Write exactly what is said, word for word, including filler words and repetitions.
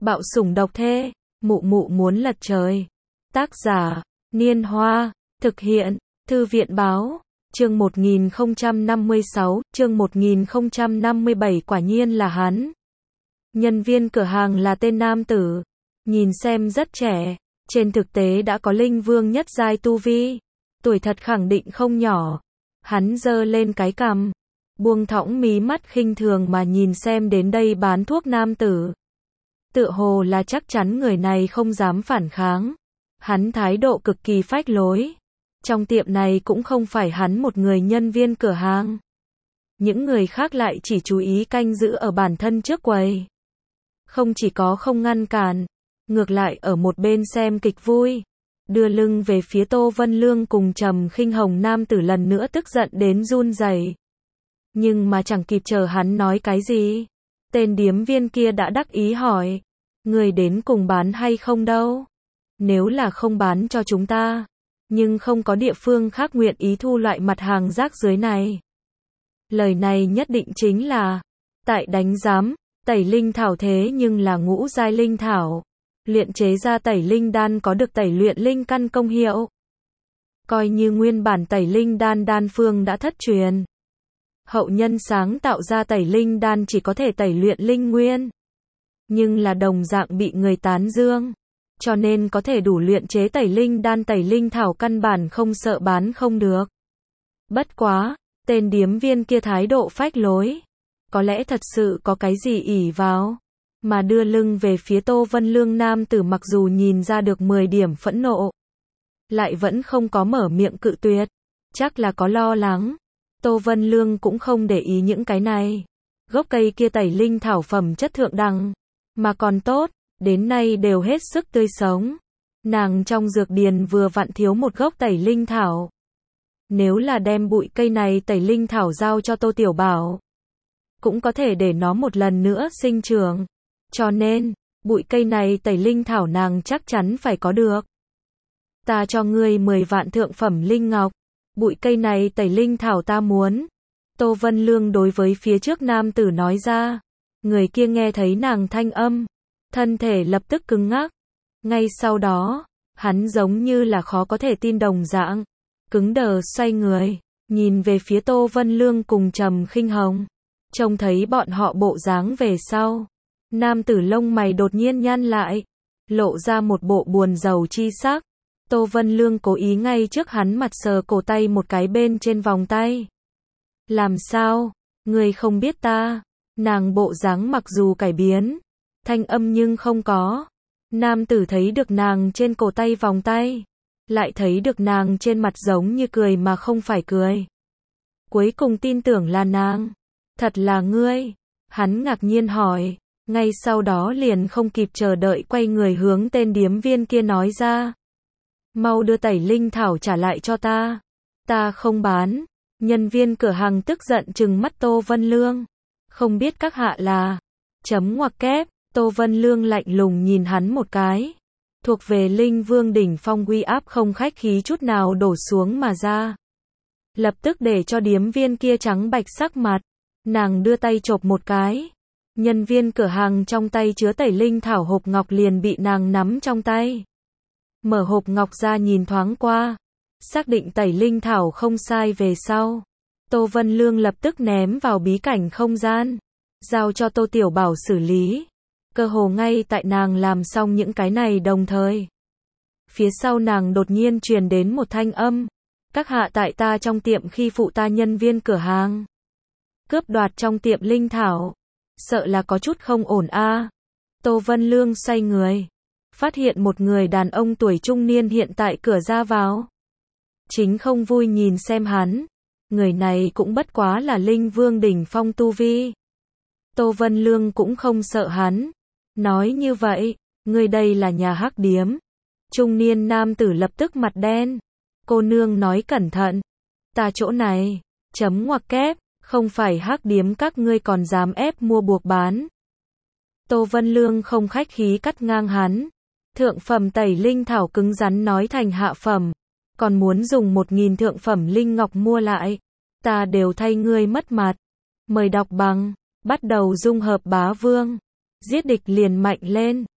Bạo sủng độc thê, mụ mụ muốn lật trời. Tác giả, Niên Hoa, thực hiện, Thư viện Báo, chương một nghìn không trăm năm mươi sáu, chương một nghìn không trăm năm mươi bảy quả nhiên là hắn. Nhân viên cửa hàng là tên nam tử, nhìn xem rất trẻ, trên thực tế đã có linh vương nhất giai tu vi, tuổi thật khẳng định không nhỏ. Hắn giơ lên cái cằm, buông thõng mí mắt khinh thường mà nhìn xem đến đây bán thuốc nam tử. Tựa hồ là chắc chắn người này không dám phản kháng. Hắn thái độ cực kỳ phách lối. Trong tiệm này cũng không phải hắn một người nhân viên cửa hàng. Những người khác lại chỉ chú ý canh giữ ở bản thân trước quầy. Không chỉ có không ngăn cản, ngược lại ở một bên xem kịch vui. Đưa lưng về phía Tô Vân Lương cùng Trầm Khinh Hồng nam tử lần nữa tức giận đến run rẩy. Nhưng mà chẳng kịp chờ hắn nói cái gì. Tên điếm viên kia đã đắc ý hỏi. Người đến cùng bán hay không đâu? Nếu là không bán cho chúng ta, nhưng không có địa phương khác nguyện ý thu loại mặt hàng rác dưới này. Lời này nhất định chính là, tại đánh giám, tẩy linh thảo thế nhưng là ngũ giai linh thảo. Luyện chế ra tẩy linh đan có được tẩy luyện linh căn công hiệu. Coi như nguyên bản tẩy linh đan đan phương đã thất truyền. Hậu nhân sáng tạo ra tẩy linh đan chỉ có thể tẩy luyện linh nguyên. Nhưng là đồng dạng bị người tán dương. Cho nên có thể đủ luyện chế tẩy linh đan tẩy linh thảo căn bản không sợ bán không được. Bất quá, tên điếm viên kia thái độ phách lối. Có lẽ thật sự có cái gì ỷ vào. Mà đưa lưng về phía Tô Vân Lương nam tử mặc dù nhìn ra được mười điểm phẫn nộ. Lại vẫn không có mở miệng cự tuyệt. Chắc là có lo lắng. Tô Vân Lương cũng không để ý những cái này. Gốc cây kia tẩy linh thảo phẩm chất thượng đẳng. Mà còn tốt, đến nay đều hết sức tươi sống. Nàng trong dược điền vừa vặn thiếu một gốc tẩy linh thảo. Nếu là đem bụi cây này tẩy linh thảo giao cho Tô Tiểu Bảo, cũng có thể để nó một lần nữa sinh trưởng. Cho nên, bụi cây này tẩy linh thảo nàng chắc chắn phải có được. Ta cho ngươi mười vạn thượng phẩm linh ngọc. Bụi cây này tẩy linh thảo ta muốn. Tô Vân Lương đối với phía trước nam tử nói ra. Người kia nghe thấy nàng thanh âm. Thân thể lập tức cứng ngắc. Ngay sau đó, hắn giống như là khó có thể tin đồng dạng. Cứng đờ xoay người, nhìn về phía Tô Vân Lương cùng Trầm Khinh Hồng. Trông thấy bọn họ bộ dáng về sau. Nam tử lông mày đột nhiên nhăn lại. Lộ ra một bộ buồn rầu chi sắc. Tô Vân Lương cố ý ngay trước hắn mặt sờ cổ tay một cái bên trên vòng tay. Làm sao? Ngươi không biết ta? Nàng bộ dáng mặc dù cải biến. Thanh âm nhưng không có. Nam tử thấy được nàng trên cổ tay vòng tay. Lại thấy được nàng trên mặt giống như cười mà không phải cười. Cuối cùng tin tưởng là nàng. Thật là ngươi? Hắn ngạc nhiên hỏi. Ngay sau đó liền không kịp chờ đợi quay người hướng tên điếm viên kia nói ra. Mau đưa tẩy linh thảo trả lại cho ta. Ta không bán. Nhân viên cửa hàng tức giận trừng mắt Tô Vân Lương. Không biết các hạ là. Chấm ngoặc kép. Tô Vân Lương lạnh lùng nhìn hắn một cái. Thuộc về linh vương đỉnh phong uy áp không khách khí chút nào đổ xuống mà ra. Lập tức để cho điếm viên kia trắng bạch sắc mặt. Nàng đưa tay chộp một cái. Nhân viên cửa hàng trong tay chứa tẩy linh thảo hộp ngọc liền bị nàng nắm trong tay. Mở hộp ngọc ra nhìn thoáng qua. Xác định tẩy linh thảo không sai về sau. Tô Vân Lương lập tức ném vào bí cảnh không gian. Giao cho Tô Tiểu Bảo xử lý. Cơ hồ ngay tại nàng làm xong những cái này đồng thời. Phía sau nàng đột nhiên truyền đến một thanh âm. Các hạ tại ta trong tiệm khi phụ ta nhân viên cửa hàng. Cướp đoạt trong tiệm linh thảo. Sợ là có chút không ổn a. À. Tô Vân Lương xoay người. Phát hiện một người đàn ông tuổi trung niên hiện tại cửa ra vào. Chính không vui nhìn xem hắn. Người này cũng bất quá là linh vương đỉnh phong tu vi. Tô Vân Lương cũng không sợ hắn. Nói như vậy, người đây là nhà hắc điếm. Trung niên nam tử lập tức mặt đen. Cô nương nói cẩn thận. Ta chỗ này, chấm ngoặc kép, không phải hắc điếm các ngươi còn dám ép mua buộc bán. Tô Vân Lương không khách khí cắt ngang hắn. Thượng phẩm tẩy linh thảo cứng rắn nói thành hạ phẩm. Còn muốn dùng một nghìn thượng phẩm linh ngọc mua lại. Ta đều thay ngươi mất mặt. Mời đọc bằng. Bắt đầu dung hợp bá vương. Giết địch liền mạnh lên.